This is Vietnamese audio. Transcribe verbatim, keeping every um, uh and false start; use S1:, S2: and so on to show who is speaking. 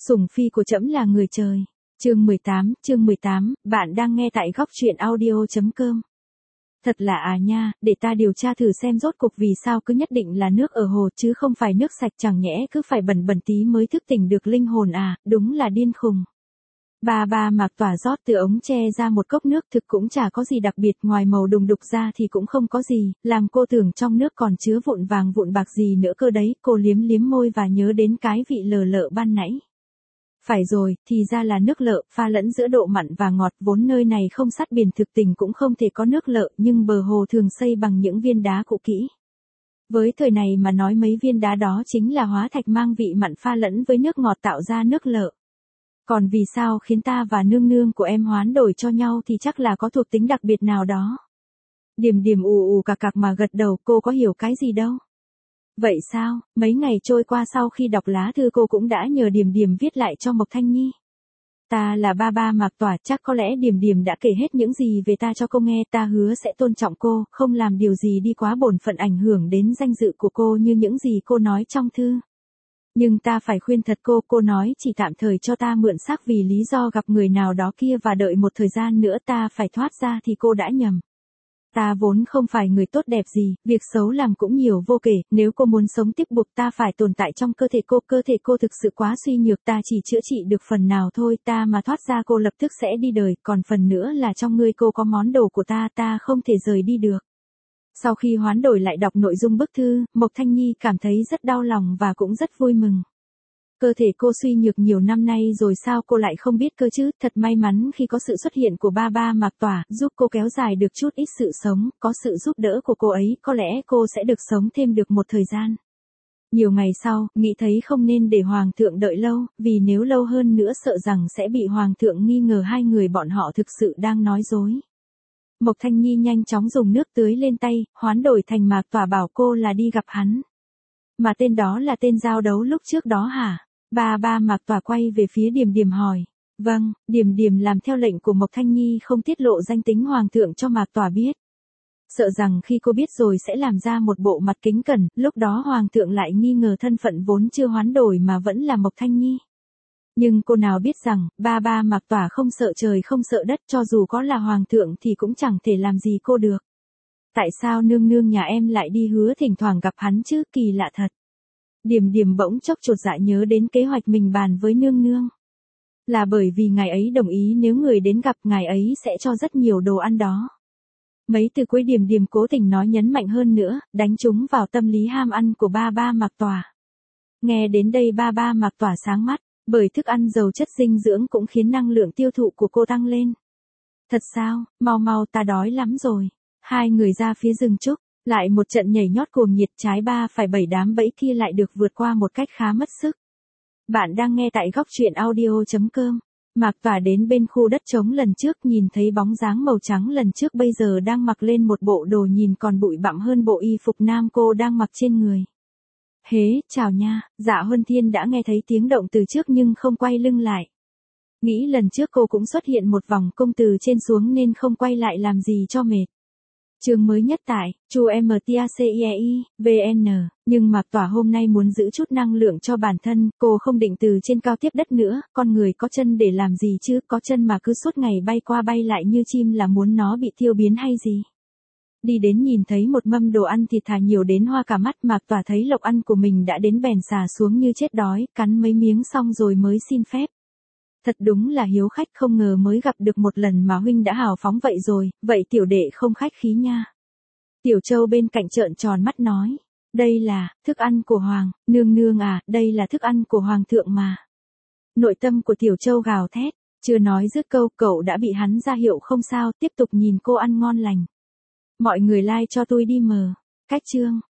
S1: Sủng phi của trẫm là người trời. Chương mười tám, chương mười tám, bạn đang nghe tại góc truyện audio chấm com. Thật là à nha, để ta điều tra thử xem rốt cuộc vì sao cứ nhất định là nước ở hồ chứ không phải nước sạch, chẳng nhẽ cứ phải bẩn bẩn tí mới thức tỉnh được linh hồn à, đúng là điên khùng. Ba ba Mạc Tỏa rót từ ống tre ra một cốc nước, thực cũng chả có gì đặc biệt, ngoài màu đùng đục ra thì cũng không có gì, làm cô tưởng trong nước còn chứa vụn vàng vụn bạc gì nữa cơ đấy, cô liếm liếm môi và nhớ đến cái vị lờ lợ ban nãy. Phải rồi, thì ra là nước lợ, pha lẫn giữa độ mặn và ngọt, vốn nơi này không sát biển thực tình cũng không thể có nước lợ, nhưng bờ hồ thường xây bằng những viên đá cũ kỹ. Với thời này mà nói mấy viên đá đó chính là hóa thạch mang vị mặn pha lẫn với nước ngọt tạo ra nước lợ. Còn vì sao khiến ta và nương nương của em hoán đổi cho nhau thì chắc là có thuộc tính đặc biệt nào đó. Điềm Điềm ù ù cạc cạc mà gật đầu, cô có hiểu cái gì đâu. Vậy sao, mấy ngày trôi qua sau khi đọc lá thư cô cũng đã nhờ Điềm Điềm viết lại cho Mộc Thanh Nhi. Ta là ba ba Mạc Tỏa, chắc có lẽ Điềm Điềm đã kể hết những gì về ta cho cô nghe, ta hứa sẽ tôn trọng cô, không làm điều gì đi quá bổn phận ảnh hưởng đến danh dự của cô như những gì cô nói trong thư. Nhưng ta phải khuyên thật cô, cô nói chỉ tạm thời cho ta mượn xác vì lý do gặp người nào đó kia và đợi một thời gian nữa ta phải thoát ra thì cô đã nhầm. Ta vốn không phải người tốt đẹp gì, việc xấu làm cũng nhiều vô kể, nếu cô muốn sống tiếp buộc ta phải tồn tại trong cơ thể cô, cơ thể cô thực sự quá suy nhược, ta chỉ chữa trị được phần nào thôi, ta mà thoát ra cô lập tức sẽ đi đời, còn phần nữa là trong người cô có món đồ của ta, ta không thể rời đi được. Sau khi hoán đổi lại đọc nội dung bức thư, Mộc Thanh Nhi cảm thấy rất đau lòng và cũng rất vui mừng. Cơ thể cô suy nhược nhiều năm nay rồi sao cô lại không biết cơ chứ, thật may mắn khi có sự xuất hiện của ba ba Mạc Tỏa, giúp cô kéo dài được chút ít sự sống, có sự giúp đỡ của cô ấy, có lẽ cô sẽ được sống thêm được một thời gian. Nhiều ngày sau, nghĩ thấy không nên để Hoàng thượng đợi lâu, vì nếu lâu hơn nữa sợ rằng sẽ bị Hoàng thượng nghi ngờ hai người bọn họ thực sự đang nói dối. Mộc Thanh Nhi nhanh chóng dùng nước tưới lên tay, hoán đổi thành Mạc Tỏa bảo cô là đi gặp hắn. Mà tên đó là tên giao đấu lúc trước đó hả? Ba ba Mạc Tỏa quay về phía Điềm Điềm hỏi. Vâng, Điềm Điềm làm theo lệnh của Mộc Thanh Nhi không tiết lộ danh tính Hoàng thượng cho Mạc Tỏa biết. Sợ rằng khi cô biết rồi sẽ làm ra một bộ mặt kính cẩn, lúc đó Hoàng thượng lại nghi ngờ thân phận vốn chưa hoán đổi mà vẫn là Mộc Thanh Nhi. Nhưng cô nào biết rằng, ba ba Mạc Tỏa không sợ trời không sợ đất, cho dù có là Hoàng thượng thì cũng chẳng thể làm gì cô được. Tại sao nương nương nhà em lại đi hứa thỉnh thoảng gặp hắn chứ, kỳ lạ thật. Điềm Điềm bỗng chốc chột dạ nhớ đến kế hoạch mình bàn với nương nương. Là bởi vì ngài ấy đồng ý nếu người đến gặp ngài ấy sẽ cho rất nhiều đồ ăn đó. Mấy từ cuối Điềm Điềm cố tình nói nhấn mạnh hơn nữa, đánh trúng vào tâm lý ham ăn của ba ba Mạc Tỏa. Nghe đến đây ba ba Mạc Tỏa sáng mắt, bởi thức ăn giàu chất dinh dưỡng cũng khiến năng lượng tiêu thụ của cô tăng lên. Thật sao, mau mau ta đói lắm rồi. Hai người ra phía rừng trúc. Lại một trận nhảy nhót cuồng nhiệt, trái ba phải bảy đám bẫy kia lại được vượt qua một cách khá mất sức. Bạn đang nghe tại góc truyện audio chấm com. Mạc Tỏa đến bên khu đất trống lần trước, nhìn thấy bóng dáng màu trắng lần trước bây giờ đang mặc lên một bộ đồ nhìn còn bụi bặm hơn bộ y phục nam cô đang mặc trên người. Hế, chào nha, Dạ Huân Thiên đã nghe thấy tiếng động từ trước nhưng không quay lưng lại. Nghĩ lần trước cô cũng xuất hiện một vòng cung từ trên xuống nên không quay lại làm gì cho mệt. Chương mới nhất tại, Chu em tê a xê i e i, vê en, nhưng Mạc Tỏa hôm nay muốn giữ chút năng lượng cho bản thân, cô không định từ trên cao tiếp đất nữa, con người có chân để làm gì chứ, có chân mà cứ suốt ngày bay qua bay lại như chim là muốn nó bị tiêu biến hay gì. Đi đến nhìn thấy một mâm đồ ăn thịt thà nhiều đến hoa cả mắt, Mạc Tỏa thấy lộc ăn của mình đã đến bèn xà xuống như chết đói, cắn mấy miếng xong rồi mới xin phép. Thật đúng là hiếu khách, không ngờ mới gặp được một lần mà huynh đã hào phóng vậy rồi, vậy tiểu đệ không khách khí nha. Tiểu Châu bên cạnh trợn tròn mắt nói, đây là, thức ăn của Hoàng, nương nương à, đây là thức ăn của Hoàng thượng mà. Nội tâm của Tiểu Châu gào thét, chưa nói dứt câu cậu đã bị hắn ra hiệu không sao, tiếp tục nhìn cô ăn ngon lành. Mọi người like cho tôi đi mờ, cách chương.